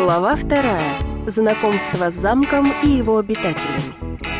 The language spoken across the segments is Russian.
Глава 2. Знакомство с замком и его обитателями.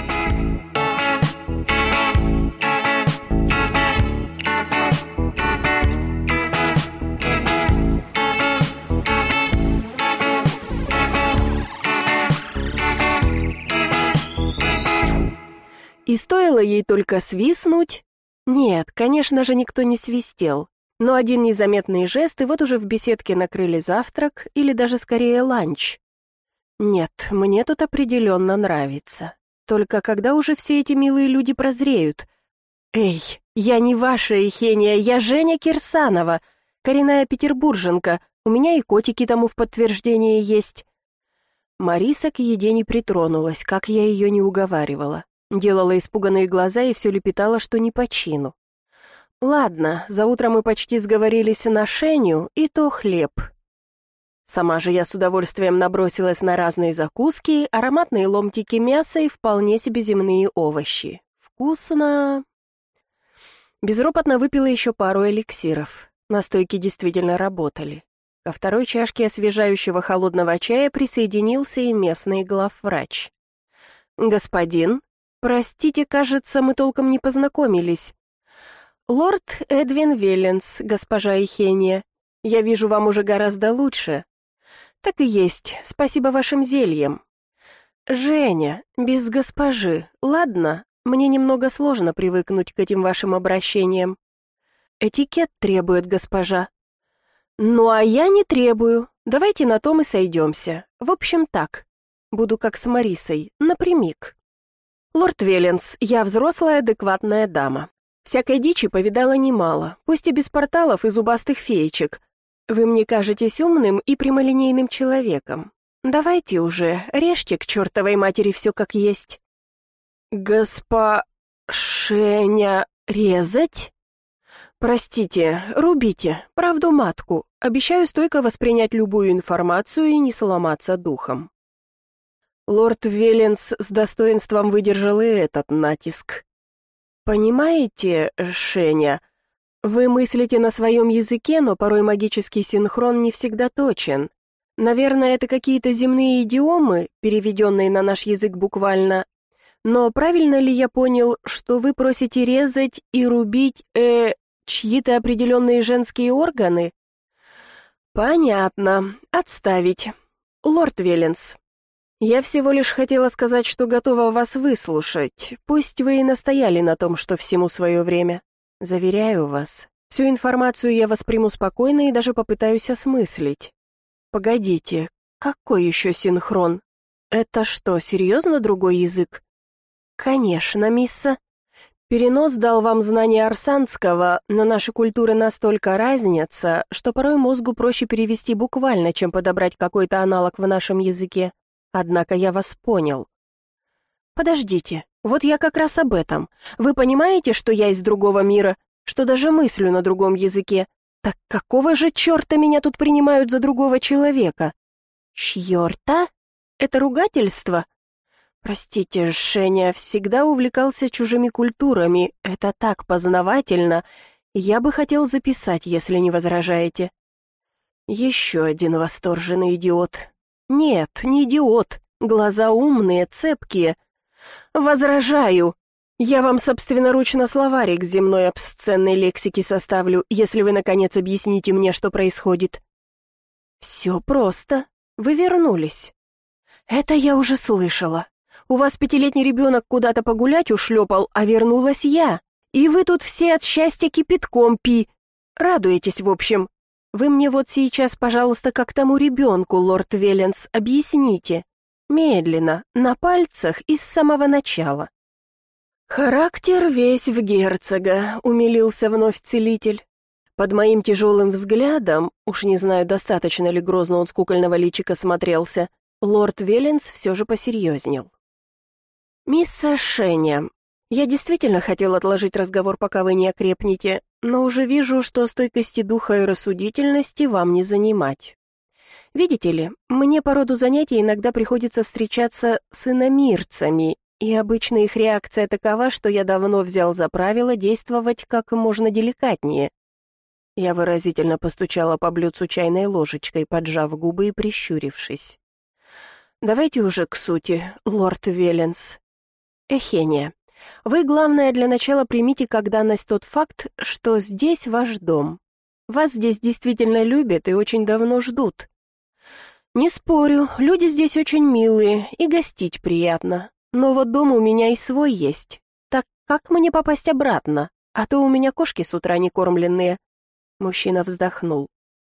И стоило ей только свистнуть... Нет, конечно же, никто не свистел. Но один незаметный жест, и вот уже в беседке накрыли завтрак, или даже скорее ланч. Нет, мне тут определенно нравится. Только когда уже все эти милые люди прозреют? Эй, я не ваша Ихения, я Женя Кирсанова, коренная петербурженка, у меня и котики тому в подтверждение есть. Мариса к еде не притронулась, как я ее не уговаривала. Делала испуганные глаза и все лепетала, что не по чину. Ладно, за утро мы почти сговорились на Шеню, и то хлеб. Сама же я с удовольствием набросилась на разные закуски, ароматные ломтики мяса и вполне себе земные овощи. Вкусно. Безропотно выпила еще пару эликсиров. Настойки действительно работали. Ко второй чашке освежающего холодного чая присоединился и местный главврач. «Господин, простите, кажется, мы толком не познакомились. Лорд Эдвин Велленс, госпожа Ихения. Я вижу, вам уже гораздо лучше. Так и есть, спасибо вашим зельям. Женя, без госпожи, ладно? Мне немного сложно привыкнуть к этим вашим обращениям. Этикет требует, госпожа. Ну, а я не требую. Давайте на том и сойдемся. В общем, так. Буду как с Марисой, напрямик. Лорд Велленс, я взрослая, адекватная дама. Всякой дичи повидала немало, пусть и без порталов и зубастых феечек. Вы мне кажетесь умным и прямолинейным человеком. Давайте уже, режьте к чертовой матери все как есть. Шеня, резать? Простите, рубите, правду матку. Обещаю стойко воспринять любую информацию и не сломаться духом. Лорд Велленс с достоинством выдержал и этот натиск. «Понимаете, Шеня, вы мыслите на своем языке, но порой магический синхрон не всегда точен. Наверное, это какие-то земные идиомы, переведенные на наш язык буквально. Но правильно ли я понял, что вы просите резать и рубить, чьи-то определенные женские органы?» «Понятно. Отставить. Лорд Велленс, я всего лишь хотела сказать, что готова вас выслушать. Пусть вы и настояли на том, что всему свое время. Заверяю вас, всю информацию я восприму спокойно и даже попытаюсь осмыслить. Погодите, какой еще синхрон? Это что, серьезно другой язык? Конечно, мисса. Перенос дал вам знания арсанского, но наши культуры настолько разнятся, что порой мозгу проще перевести буквально, чем подобрать какой-то аналог в нашем языке. Однако я вас понял. Подождите, вот я как раз об этом. Вы понимаете, что я из другого мира, что даже мыслю на другом языке? Так какого же черта меня тут принимают за другого человека? Чьёрта? Это ругательство? Простите, Шеня, всегда увлекался чужими культурами. Это так познавательно. Я бы хотел записать, если не возражаете. Еще один восторженный идиот. Нет, не идиот. Глаза умные, цепкие. Возражаю. Я вам собственноручно словарик земной обсценной лексики составлю, если вы, наконец, объясните мне, что происходит. Все просто. Вы вернулись. Это я уже слышала. У вас 5-летний ребенок куда-то погулять ушлепал, а вернулась я. И вы тут все от счастья кипятком радуетесь, в общем. Вы мне вот сейчас, пожалуйста, как тому ребенку, лорд Велленс, объясните. Медленно, на пальцах и с самого начала. Характер весь в герцога, умилился вновь целитель. Под моим тяжелым взглядом, уж не знаю, достаточно ли грозно он с кукольного личика смотрелся, лорд Велленс все же посерьезнел. «Мисс Шеня, я действительно хотел отложить разговор, пока вы не окрепнете, но уже вижу, что стойкости духа и рассудительности вам не занимать. Видите ли, мне по роду занятий иногда приходится встречаться с иномирцами, и обычно их реакция такова, что я давно взял за правило действовать как можно деликатнее. Я выразительно постучала по блюдцу чайной ложечкой, поджав губы и прищурившись. «Давайте уже к сути, лорд Веленс. Эхения, вы, главное, для начала примите как данность тот факт, что здесь ваш дом. Вас здесь действительно любят и очень давно ждут. Не спорю, люди здесь очень милые и гостить приятно, но вот дом у меня и свой есть. Так как мне попасть обратно? А то у меня кошки с утра не кормленные». Мужчина вздохнул.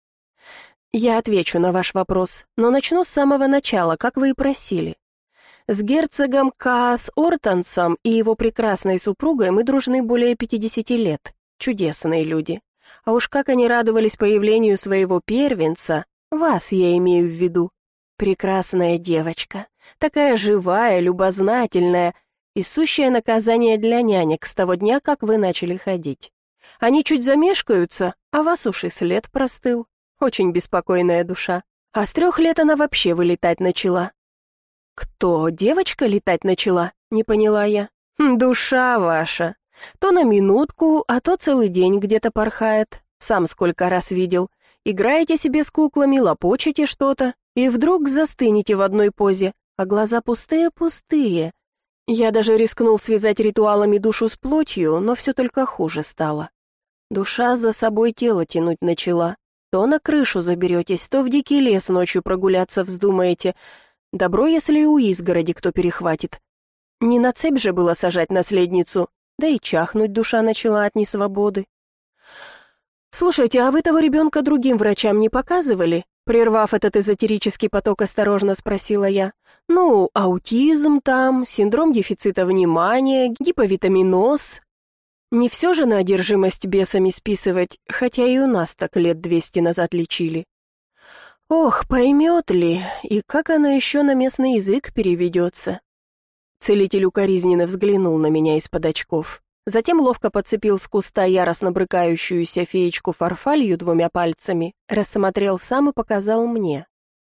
«Я отвечу на ваш вопрос, но начну с самого начала, как вы и просили. С герцогом Каас Ортонсом и его прекрасной супругой мы дружны более 50 лет. Чудесные люди. А уж как они радовались появлению своего первенца, вас я имею в виду. Прекрасная девочка, такая живая, любознательная и сущее наказание для нянек с того дня, как вы начали ходить. Они чуть замешкаются, а вас уж и след простыл. Очень беспокойная душа. А с 3 лет она вообще вылетать начала». «Кто, девочка летать начала?» — не поняла я. «Душа ваша. То на минутку, а то целый день где-то порхает. Сам сколько раз видел. Играете себе с куклами, лопочете что-то, и вдруг застынете в одной позе, а глаза пустые-пустые. Я даже рискнул связать ритуалами душу с плотью, но все только хуже стало. Душа за собой тело тянуть начала. То на крышу заберетесь, то в дикий лес ночью прогуляться вздумаете. Добро, если и у изгороди кто перехватит. Не на цепь же было сажать наследницу, да и чахнуть душа начала от несвободы. «Слушайте, а вы того ребенка другим врачам не показывали?» Прервав этот эзотерический поток, осторожно спросила я. «Ну, аутизм там, синдром дефицита внимания, гиповитаминоз. Не все же на одержимость бесами списывать, хотя и у нас так лет 200 назад лечили. Ох, поймет ли, и как оно еще на местный язык переведется?» Целитель укоризненно взглянул на меня из-под очков. Затем ловко подцепил с куста яростно брыкающуюся феечку Фарфалью 2 пальцами, рассмотрел сам и показал мне.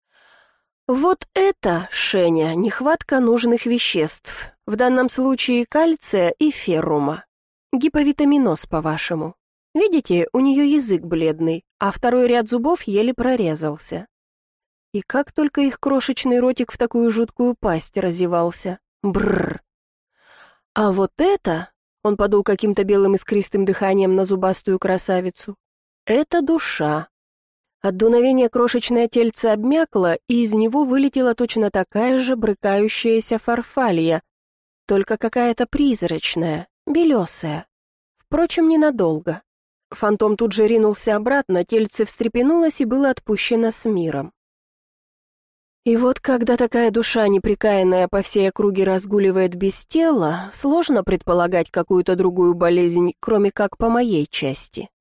«Вот это, Шеня, нехватка нужных веществ, в данном случае кальция и феррума. Гиповитаминоз, по-вашему. Видите, у нее язык бледный, а 2-й ряд зубов еле прорезался. И как только их крошечный ротик в такую жуткую пасть разевался. Бррр. А вот это, он подул каким-то белым искристым дыханием на зубастую красавицу, это душа. От дуновения крошечное тельце обмякло, и из него вылетела точно такая же брыкающаяся Фарфалья, только какая-то призрачная, белесая. Впрочем, ненадолго. Фантом тут же ринулся обратно, тельце встрепенулось и было отпущено с миром. И вот когда такая душа, непрекаянная по всей округе, разгуливает без тела, сложно предполагать какую-то другую болезнь, кроме как по моей части.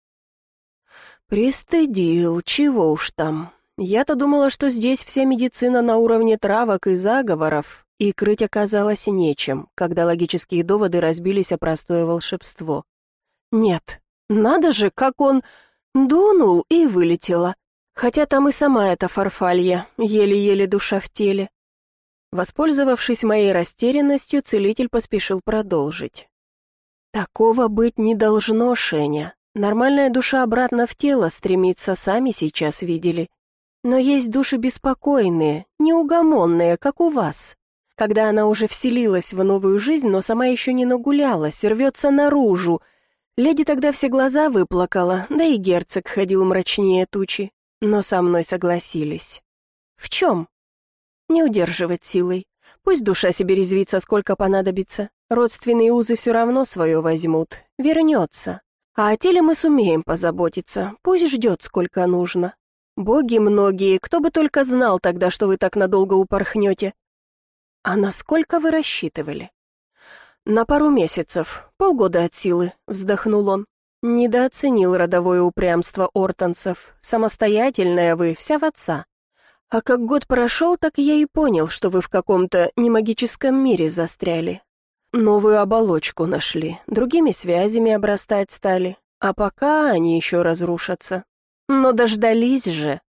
Пристыдил, чего уж там. Я-то думала, что здесь вся медицина на уровне травок и заговоров, и крыть оказалось нечем, когда логические доводы разбились о простое волшебство. Нет, надо же, как он дунул и вылетела. Хотя там и сама эта Фарфалья, еле-еле душа в теле. Воспользовавшись моей растерянностью, целитель поспешил продолжить. «Такого быть не должно, Шеня. Нормальная душа обратно в тело стремится, сами сейчас видели. Но есть души беспокойные, неугомонные, как у вас. Когда она уже вселилась в новую жизнь, но сама еще не нагулялась, рвется наружу. Леди тогда все глаза выплакала, да и герцог ходил мрачнее тучи. Но со мной согласились. В чем? Не удерживать силой. Пусть душа себе резвится, сколько понадобится. Родственные узы все равно свое возьмут. Вернется. А о теле мы сумеем позаботиться. Пусть ждет, сколько нужно. Боги многие, кто бы только знал тогда, что вы так надолго упорхнете. А насколько вы рассчитывали? На пару месяцев, полгода от силы, вздохнул он. Недооценил родовое упрямство Ортонсов. Самостоятельная вы, вся в отца. А как год прошел, так я и понял, что вы в каком-то немагическом мире застряли. Новую оболочку нашли, другими связями обрастать стали. А пока они еще разрушатся. Но дождались же.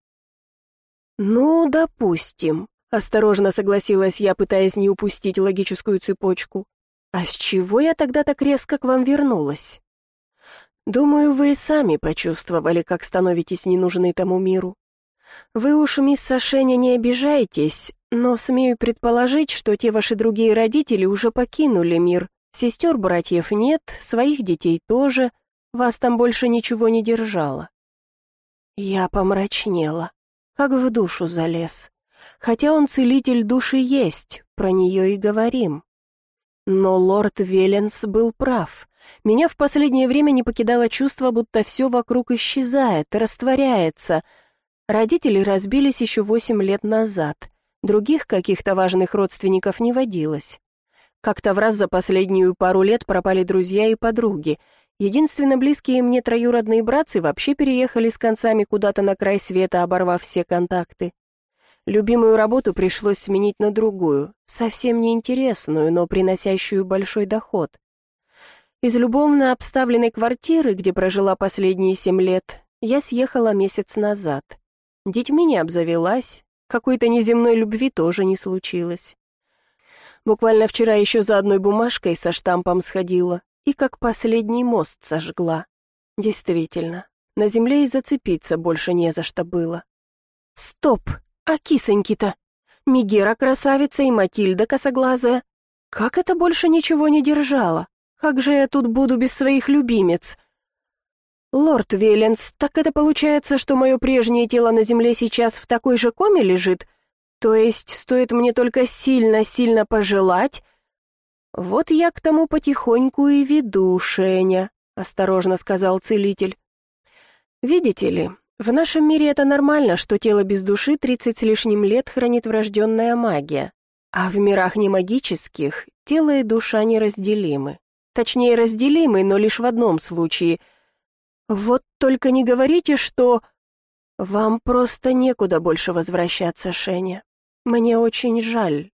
Ну, допустим. Осторожно согласилась я, пытаясь не упустить логическую цепочку. А с чего я тогда так резко к вам вернулась? Думаю, вы и сами почувствовали, как становитесь не нужны тому миру. Вы уж, мисс Сашеня, не обижайтесь, но смею предположить, что те ваши другие родители уже покинули мир. Сестер, братьев нет, своих детей тоже. Вас там больше ничего не держало». Я помрачнела, как в душу залез. Хотя он целитель души есть, про нее и говорим. Но лорд Веленс был прав. Меня в последнее время не покидало чувство, будто все вокруг исчезает, растворяется. Родители разбились еще 8 лет назад. Других каких-то важных родственников не водилось. Как-то в раз за последнюю пару лет пропали друзья и подруги. Единственно близкие мне троюродные братцы вообще переехали с концами куда-то на край света, оборвав все контакты. Любимую работу пришлось сменить на другую, совсем неинтересную, но приносящую большой доход. Из любовно обставленной квартиры, где прожила последние 7 лет, я съехала месяц назад. Детьми не обзавелась, какой-то неземной любви тоже не случилось. Буквально вчера еще за одной бумажкой со штампом сходила и как последний мост сожгла. Действительно, на земле и зацепиться больше не за что было. Стоп! А кисоньки-то? Мегера красавица и Матильда косоглазая. Как это больше ничего не держало? Как же я тут буду без своих любимец? Лорд Веленс, так это получается, что мое прежнее тело на земле сейчас в такой же коме лежит? То есть стоит мне только сильно-сильно пожелать? Вот я к тому потихоньку и веду, Шеня, осторожно сказал целитель. Видите ли, в нашем мире это нормально, что тело без души 30 с лишним лет хранит врожденная магия. А в мирах немагических тело и душа неразделимы. Точнее, разделимы, но лишь в одном случае. Вот только не говорите, что... Вам просто некуда больше возвращаться, Шеня. Мне очень жаль.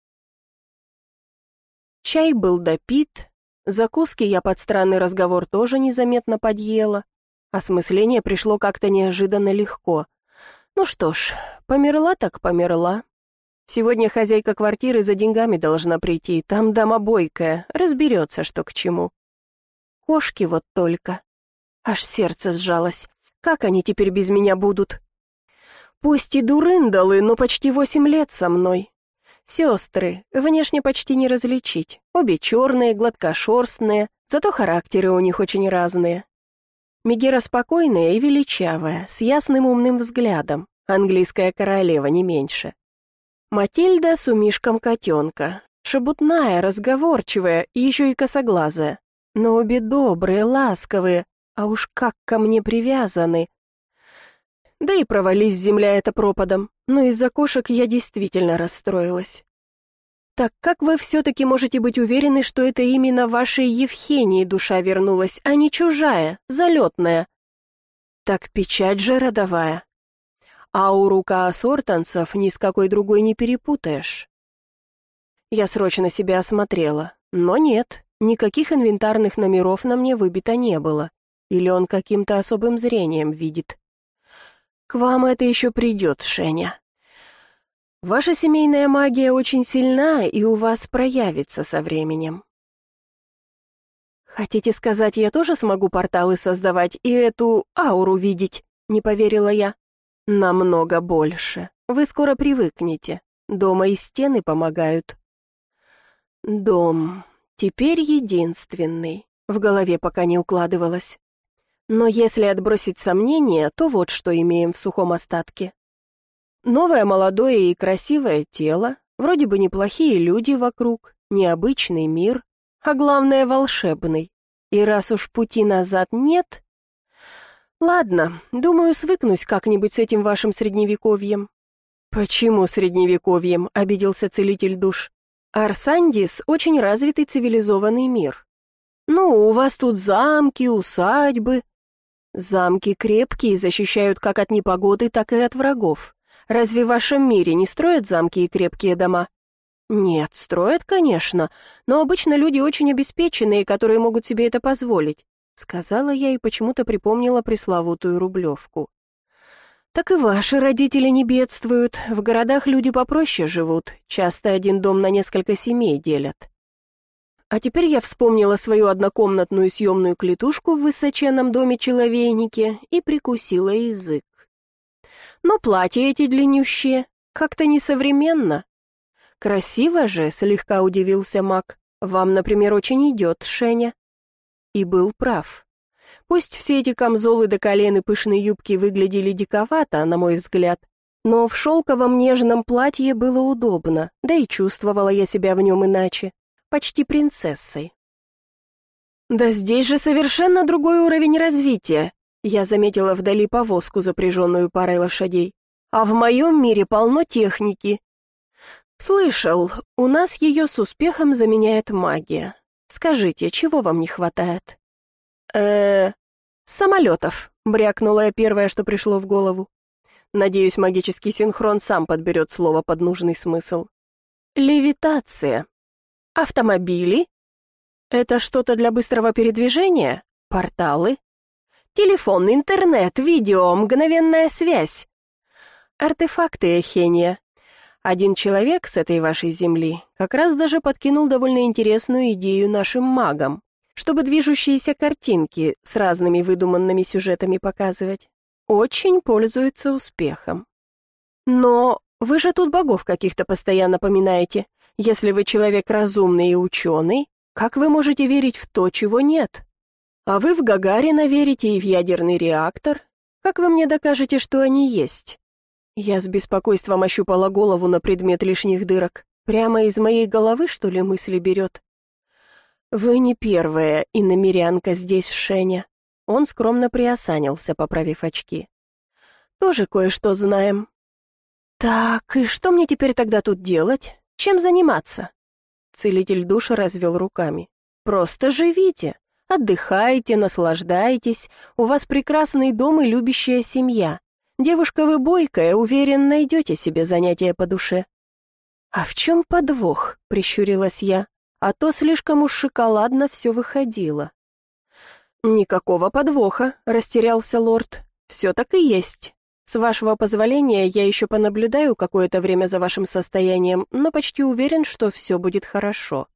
Чай был допит, закуски я под странный разговор тоже незаметно подъела. Осмысление пришло как-то неожиданно легко. Ну что ж, померла так померла. Сегодня хозяйка квартиры за деньгами должна прийти, там дама бойкая, разберется, что к чему. Кошки вот только. Аж сердце сжалось. Как они теперь без меня будут? Пусть и дурындалы, но почти 8 лет со мной. Сестры, внешне почти не различить. Обе черные, гладкошерстные, зато характеры у них очень разные. Мегера спокойная и величавая, с ясным умным взглядом, английская королева не меньше. Матильда с умишком котенка, шебутная, разговорчивая и еще и косоглазая, но обе добрые, ласковые, а уж как ко мне привязаны. Да и провались земля эта пропадом, но из-за кошек я действительно расстроилась. Так как вы все-таки можете быть уверены, что это именно вашей Евхении душа вернулась, а не чужая, залетная? Так печать же родовая. Ауру каосортанцев ни с какой другой не перепутаешь. Я срочно себя осмотрела, но нет, никаких инвентарных номеров на мне выбито не было. Или он каким-то особым зрением видит. К вам это еще придет, Шеня. Ваша семейная магия очень сильна, и у вас проявится со временем. Хотите сказать, я тоже смогу порталы создавать и эту ауру видеть? Не поверила я. Намного больше. Вы скоро привыкнете. Дома и стены помогают. Дом. Теперь единственный. В голове пока не укладывалось. Но если отбросить сомнения, то вот что имеем в сухом остатке. Новое молодое и красивое тело, вроде бы неплохие люди вокруг, необычный мир, а главное волшебный. И раз уж пути назад нет... Ладно, думаю, свыкнусь как-нибудь с этим вашим средневековьем. Почему средневековьем? Обиделся целитель душ. Арсандис очень развитый цивилизованный мир. Ну, у вас тут замки, усадьбы. Замки крепкие, защищают как от непогоды, так и от врагов. Разве в вашем мире не строят замки и крепкие дома? Нет, строят, конечно, но обычно люди очень обеспеченные, которые могут себе это позволить, сказала я и почему-то припомнила пресловутую Рублевку. Так и ваши родители не бедствуют, в городах люди попроще живут, часто один дом на несколько семей делят. А теперь я вспомнила свою однокомнатную съемную клетушку в высоченном доме-человейнике и прикусила язык. Но платья эти длиннющие, как-то несовременно. Красиво же, слегка удивился Мак. Вам, например, очень идет, Шеня. И был прав. Пусть все эти камзолы до колен и пышные юбки выглядели диковато, на мой взгляд, но в шелковом нежном платье было удобно, да и чувствовала я себя в нем иначе, почти принцессой. Да здесь же совершенно другой уровень развития. Я заметила вдали повозку, запряженную парой лошадей. А в моем мире полно техники. Слышал, у нас ее с успехом заменяет магия. Скажите, чего вам не хватает? Самолетов, брякнула я первое, что пришло в голову. Надеюсь, магический синхрон сам подберет слово под нужный смысл. Левитация. Автомобили? Это что-то для быстрого передвижения? Порталы? Телефон, интернет, видео, мгновенная связь. Артефакты, Эхения. Один человек с этой вашей земли как раз даже подкинул довольно интересную идею нашим магам, чтобы движущиеся картинки с разными выдуманными сюжетами показывать. Очень пользуется успехом. Но вы же тут богов каких-то постоянно поминаете. Если вы человек разумный и ученый, как вы можете верить в то, чего нет? А вы в Гагарина верите и в ядерный реактор? Как вы мне докажете, что они есть? Я с беспокойством ощупала голову на предмет лишних дырок. Прямо из моей головы, что ли, мысли берет? Вы не первая иномерянка здесь, Шеня. Он скромно приосанился, поправив очки. Тоже кое-что знаем. Так, и что мне теперь тогда тут делать? Чем заниматься? Целитель душ развел руками. Просто живите. Отдыхайте, наслаждайтесь, у вас прекрасный дом и любящая семья. Девушка вы бойкая, уверен, найдете себе занятие по душе». «А в чем подвох?» — прищурилась я, а то слишком уж шоколадно все выходило. «Никакого подвоха», — растерялся лорд, — «все так и есть. С вашего позволения я еще понаблюдаю какое-то время за вашим состоянием, но почти уверен, что все будет хорошо».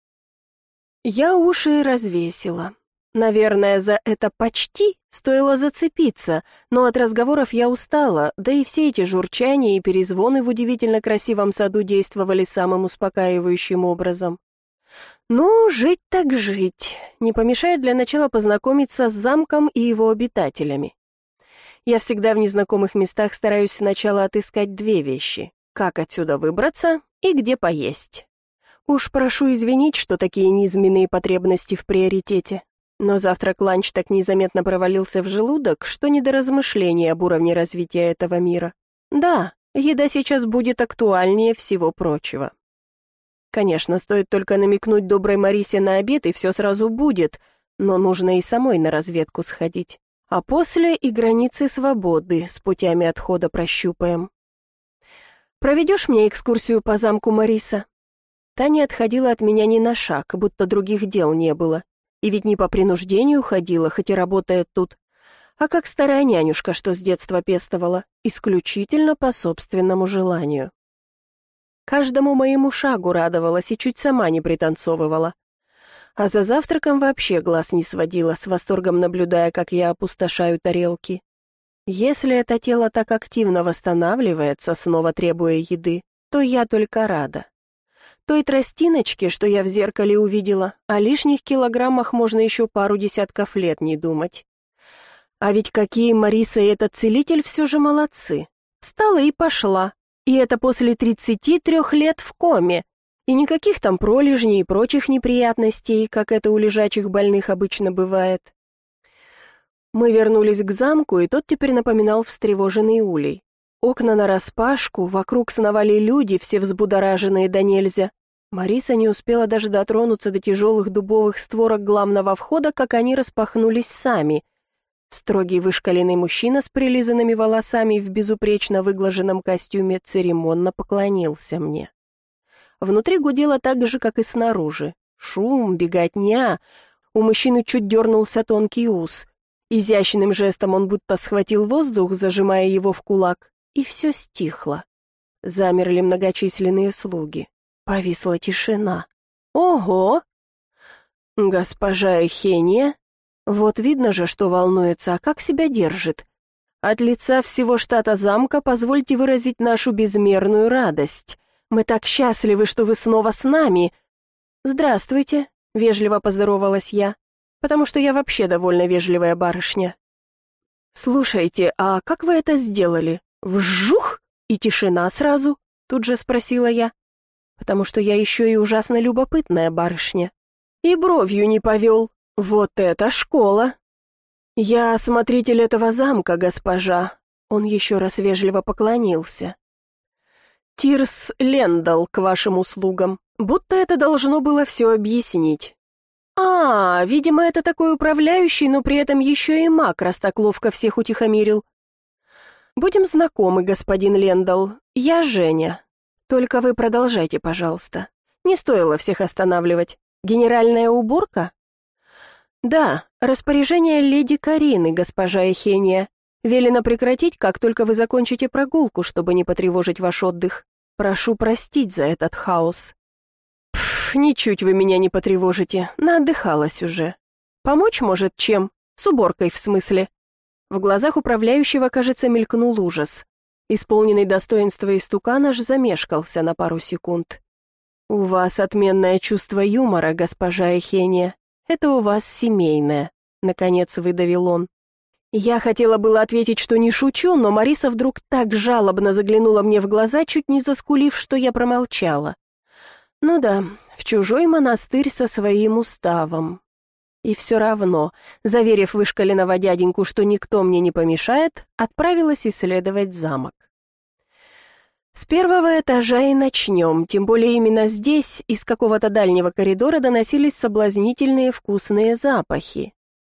Я уши развесила. Наверное, за это «почти» стоило зацепиться, но от разговоров я устала, да и все эти журчания и перезвоны в удивительно красивом саду действовали самым успокаивающим образом. Ну, жить так жить. Не помешает для начала познакомиться с замком и его обитателями. Я всегда в незнакомых местах стараюсь сначала отыскать две вещи: как отсюда выбраться и где поесть. Уж прошу извинить, что такие низменные потребности в приоритете. Но завтрак-ланч так незаметно провалился в желудок, что не до размышлений об уровне развития этого мира. Да, еда сейчас будет актуальнее всего прочего. Конечно, стоит только намекнуть доброй Марисе на обед, и все сразу будет, но нужно и самой на разведку сходить. А после и границы свободы с путями отхода прощупаем. «Проведешь мне экскурсию по замку, Мариса?» Та не отходила от меня ни на шаг, будто других дел не было. И ведь не по принуждению ходила, хоть и работает тут, а как старая нянюшка, что с детства пестовала, исключительно по собственному желанию. Каждому моему шагу радовалась и чуть сама не пританцовывала. А за завтраком вообще глаз не сводила, с восторгом наблюдая, как я опустошаю тарелки. Если это тело так активно восстанавливается, снова требуя еды, то я только рада. Той тростиночке, что я в зеркале увидела, о лишних килограммах можно еще пару десятков лет не думать. А ведь какие Мариса и этот целитель все же молодцы. Встала и пошла. И это после 33 лет в коме. И никаких там пролежней и прочих неприятностей, как это у лежачих больных обычно бывает. Мы вернулись к замку, и тот теперь напоминал встревоженный улей. Окна нараспашку, вокруг сновали люди, все взбудораженные до нельзя. Мариса не успела даже дотронуться до тяжелых дубовых створок главного входа, как они распахнулись сами. Строгий вышкаленный мужчина с прилизанными волосами в безупречно выглаженном костюме церемонно поклонился мне. Внутри гудело так же, как и снаружи. Шум, беготня. У мужчины чуть дернулся тонкий ус. Изящным жестом он будто схватил воздух, зажимая его в кулак, и все стихло. Замерли многочисленные слуги. Повисла тишина. Ого! «Госпожа Эхения? Вот видно же, что волнуется, а как себя держит. От лица всего штата замка позвольте выразить нашу безмерную радость. Мы так счастливы, что вы снова с нами». «Здравствуйте», — вежливо поздоровалась я, потому что я вообще довольно вежливая барышня. «Слушайте, а как вы это сделали? Вжух! И тишина сразу?» — тут же спросила я, потому что я еще и ужасно любопытная барышня. И бровью не повел. Вот это школа! «Я смотритель этого замка, госпожа». Он еще раз вежливо поклонился. «Тирс Лендал к вашим услугам. Будто это должно было все объяснить». Видимо, это такой управляющий, но при этом еще и маг, раз так ловко всех утихомирил. Будем знакомы, господин Лендал. Я Женя. Только вы продолжайте, пожалуйста. Не стоило всех останавливать. Генеральная уборка? Да, распоряжение леди Карины, госпожа Эхения. Велено прекратить, как только вы закончите прогулку, чтобы не потревожить ваш отдых. Прошу простить за этот хаос. Ничуть вы меня не потревожите, наотдыхалась уже. Помочь, может, чем? С уборкой, в смысле. В глазах управляющего, кажется, мелькнул ужас. Исполненный достоинства истукан аж замешкался на пару секунд. «У вас отменное чувство юмора, госпожа Эхения. Это у вас семейное», — наконец выдавил он. Я хотела было ответить, что не шучу, но Мариса вдруг так жалобно заглянула мне в глаза, чуть не заскулив, что я промолчала. Ну да, в чужой монастырь со своим уставом. И все равно, заверив вышкаленного дяденьку, что никто мне не помешает, отправилась исследовать замок. С первого этажа и начнем, тем более именно здесь из какого-то дальнего коридора доносились соблазнительные вкусные запахи.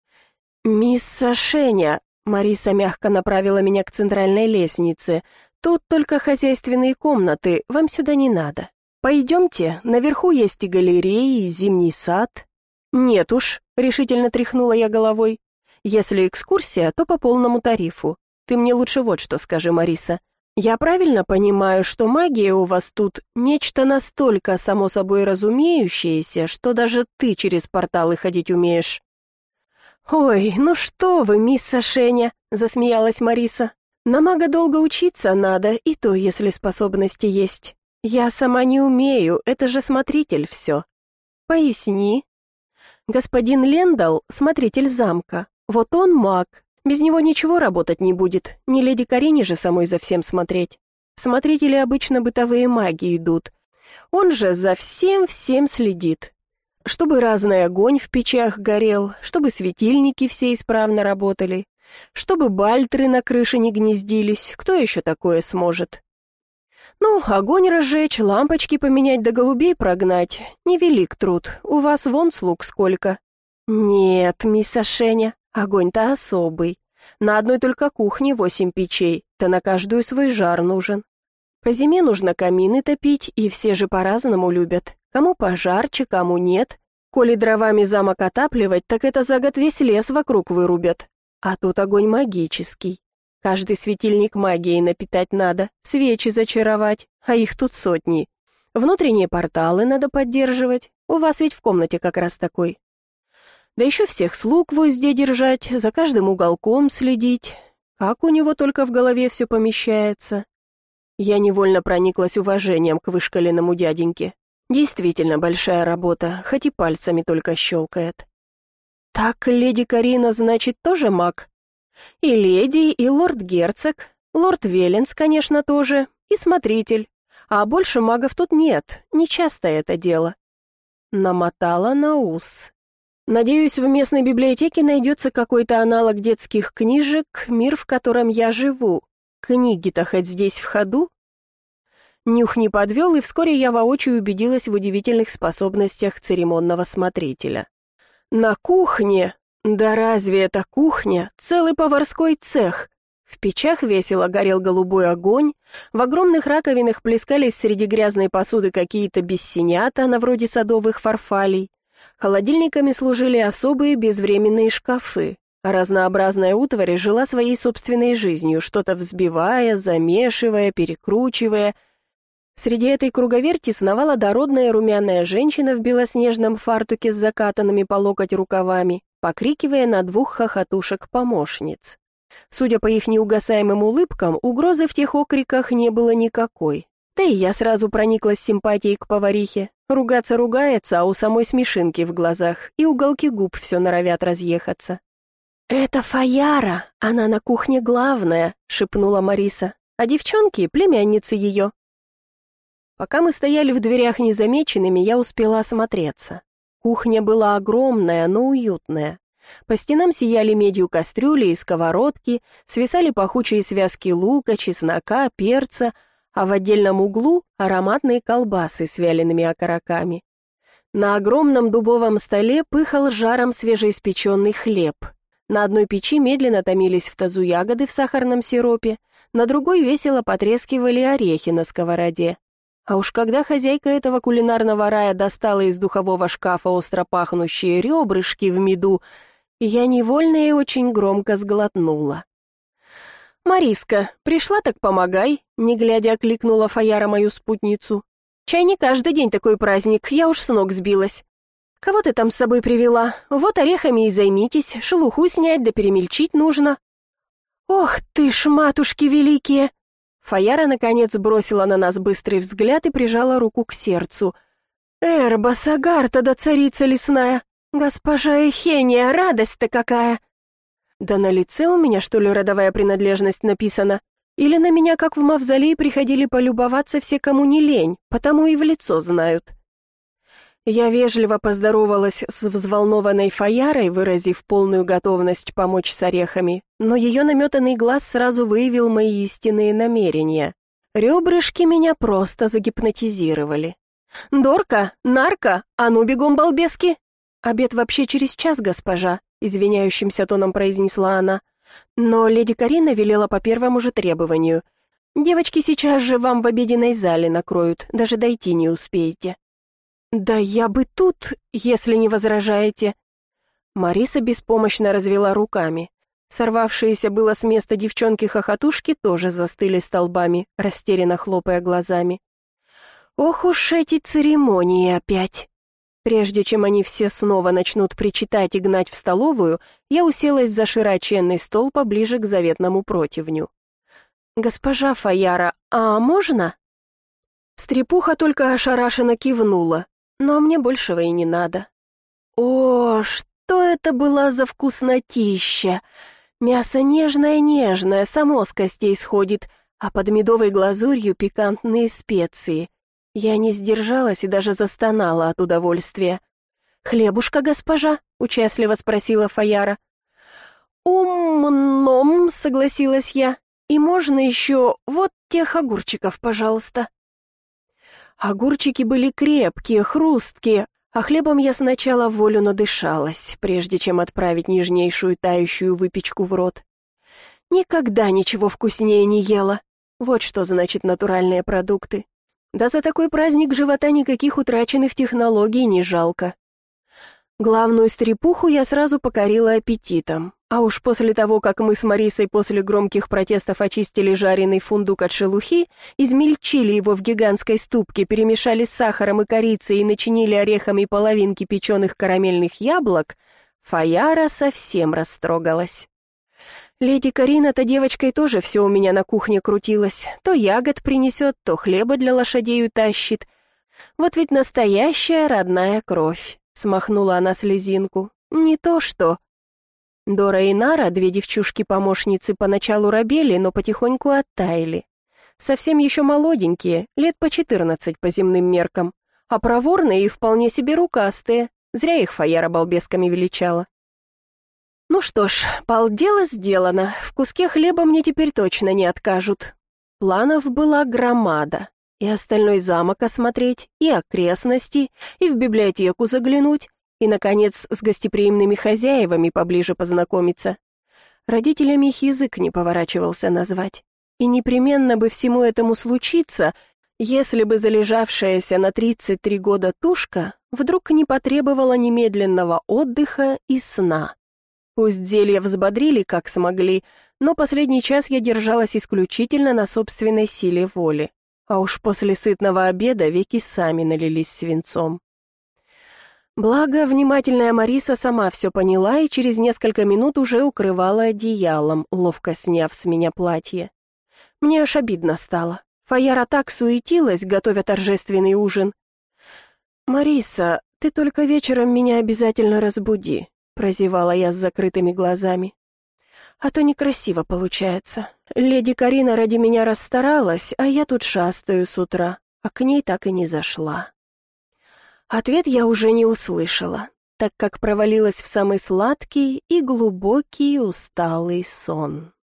«Мисс Сашеня», — Мариса мягко направила меня к центральной лестнице, — «тут только хозяйственные комнаты, вам сюда не надо. Пойдемте, наверху есть и галереи, и зимний сад». «Нет уж», — решительно тряхнула я головой. «Если экскурсия, то по полному тарифу. Ты мне лучше вот что скажи, Мариса. Я правильно понимаю, что магия у вас тут нечто настолько само собой разумеющееся, что даже ты через порталы ходить умеешь?» «Ой, ну что вы, мисс Сашеня», — засмеялась Мариса. «На мага долго учиться надо, и то, если способности есть. Я сама не умею, это же смотритель все». «Поясни». «Господин Лендал — смотритель замка. Вот он маг. Без него ничего работать не будет, не леди Карине же самой за всем смотреть. Смотрители обычно бытовые маги идут. Он же за всем следит. Чтобы разный огонь в печах горел, чтобы светильники все исправно работали, чтобы бальтры на крыше не гнездились, кто еще такое сможет? Ну, огонь разжечь, лампочки поменять да голубей прогнать — невелик труд, у вас вон слуг сколько». «Нет, мисс Ашеня, огонь-то особый. На одной только кухне 8 печей, то на каждую свой жар нужен. По зиме нужно камины топить, и все же по-разному любят. Кому пожарче, кому нет. Коли дровами замок отапливать, так это за год весь лес вокруг вырубят. А тут огонь магический. Каждый светильник магией напитать надо, свечи зачаровать, а их тут сотни. Внутренние порталы надо поддерживать, у вас ведь в комнате как раз такой. Да еще всех слуг в узде держать, за каждым уголком следить. Как у него только в голове все помещается». Я невольно прониклась уважением к вышкаленному дяденьке. Действительно большая работа, хоть и пальцами только щелкает. «Так, леди Карина, значит, тоже маг?» «И леди, и лорд-герцог, лорд Веленс, конечно, тоже, и смотритель. А больше магов тут нет, нечасто это дело». Намотала на ус. «Надеюсь, в местной библиотеке найдется какой-то аналог детских книжек, мир, в котором я живу. Книги-то хоть здесь в ходу?» Нюх не подвел, и вскоре я воочию убедилась в удивительных способностях церемонного смотрителя. На кухне, да разве это кухня, целый поварской цех. В печах весело горел голубой огонь, в огромных раковинах плескались среди грязной посуды какие-то бессенята, на вроде садовых фарфалей. Холодильниками служили особые безвременные шкафы, а разнообразная утварь жила своей собственной жизнью, что-то взбивая, замешивая, перекручивая. Среди этой круговерти сновала дородная румяная женщина в белоснежном фартуке с закатанными по локоть рукавами, покрикивая на двух хохотушек-помощниц. Судя по их неугасаемым улыбкам, угрозы в тех окриках не было никакой. Да и я сразу прониклась симпатией к поварихе. Ругаться ругается, а у самой смешинки в глазах, и уголки губ все норовят разъехаться. «Это Фаяра, она на кухне главная», — шепнула Мариса, «а девчонки — племянницы ее». Пока мы стояли в дверях незамеченными, я успела осмотреться. Кухня была огромная, но уютная. По стенам сияли медью кастрюли и сковородки, свисали пахучие связки лука, чеснока, перца, а в отдельном углу ароматные колбасы с вялеными окороками. На огромном дубовом столе пыхал жаром свежеиспеченный хлеб. На одной печи медленно томились в тазу ягоды в сахарном сиропе, на другой весело потрескивали орехи на сковороде. А уж когда хозяйка этого кулинарного рая достала из духового шкафа остро пахнущие ребрышки в меду, я невольно и очень громко сглотнула. «Мариска, пришла, так помогай», — не глядя окликнула Фаяра мою спутницу. «Чай не каждый день такой праздник, я уж с ног сбилась. Кого ты там с собой привела? Вот орехами и займитесь, шелуху снять да перемельчить нужно». «Ох ты ж, матушки великие!» Фаяра, наконец, бросила на нас быстрый взгляд и прижала руку к сердцу. «Эрба Сагарта да царица лесная! Госпожа Эхения, радость-то какая!» «Да на лице у меня, что ли, родовая принадлежность написана? Или на меня, как в мавзолей, приходили полюбоваться все, кому не лень, потому и в лицо знают?» Я вежливо поздоровалась с взволнованной Фаярой, выразив полную готовность помочь с орехами, но ее наметанный глаз сразу выявил мои истинные намерения. Ребрышки меня просто загипнотизировали. «Дорка, Нарка, а ну бегом, балбески!» «Обед вообще через час, госпожа», — извиняющимся тоном произнесла она. «Но леди Карина велела по первому же требованию. Девочки сейчас же вам в обеденной зале накроют, даже дойти не успеете». «Да я бы тут, если не возражаете». Мариса беспомощно развела руками. Сорвавшиеся было с места девчонки-хохотушки тоже застыли столбами, растерянно хлопая глазами. «Ох уж эти церемонии опять!» Прежде чем они все снова начнут причитать и гнать в столовую, я уселась за широченный стол поближе к заветному противню. «Госпожа Фаяра, а можно?» Стрепуха только ошарашенно кивнула, но мне большего и не надо. О, что это была за вкуснотища! Мясо нежное-нежное, само с костей сходит, а под медовой глазурью пикантные специи. Я не сдержалась и даже застонала от удовольствия. «Хлебушка, госпожа?» — участливо спросила Фаяра. «Умном», — согласилась я. «И можно еще вот тех огурчиков, пожалуйста». Огурчики были крепкие, хрусткие, а хлебом я сначала волю надышалась, прежде чем отправить нежнейшую тающую выпечку в рот. Никогда ничего вкуснее не ела. Вот что значит натуральные продукты. Да за такой праздник живота никаких утраченных технологий не жалко. Главную стрепуху я сразу покорила аппетитом. А уж после того, как мы с Марисой после громких протестов очистили жареный фундук от шелухи, измельчили его в гигантской ступке, перемешали с сахаром и корицей и начинили орехами половинки печеных карамельных яблок, Фаяра совсем растрогалась. Леди Карина-то девочкой тоже все у меня на кухне крутилась. То ягод принесет, то хлеба для лошадей утащит. Вот ведь настоящая родная кровь, смахнула она слезинку. Не то что... Дора и Нара, две девчушки-помощницы, поначалу робели, но потихоньку оттаяли. Совсем еще молоденькие, лет по 14 по земным меркам, а проворные и вполне себе рукастые, зря их Фаяра балбесками величала. Ну что ж, полдела сделано, в куске хлеба мне теперь точно не откажут. Планов была громада, и остальной замок осмотреть, и окрестности, и в библиотеку заглянуть, и, наконец, с гостеприимными хозяевами поближе познакомиться. Родителями их язык не поворачивался назвать. И непременно бы всему этому случиться, если бы залежавшаяся на 33 года тушка вдруг не потребовала немедленного отдыха и сна. Пусть зелья взбодрили, как смогли, но последний час я держалась исключительно на собственной силе воли. а уж после сытного обеда веки сами налились свинцом. Благо, внимательная Мариса сама все поняла и через несколько минут уже укрывала одеялом, ловко сняв с меня платье. Мне аж обидно стало. Фаяра так суетилась, готовя торжественный ужин. «Мариса, ты только вечером меня обязательно разбуди», — прозевала я с закрытыми глазами. «А то некрасиво получается. Леди Карина ради меня расстаралась, а я тут шастаю с утра, а к ней так и не зашла». Ответ я уже не услышала, так как провалилась в самый сладкий и глубокий усталый сон.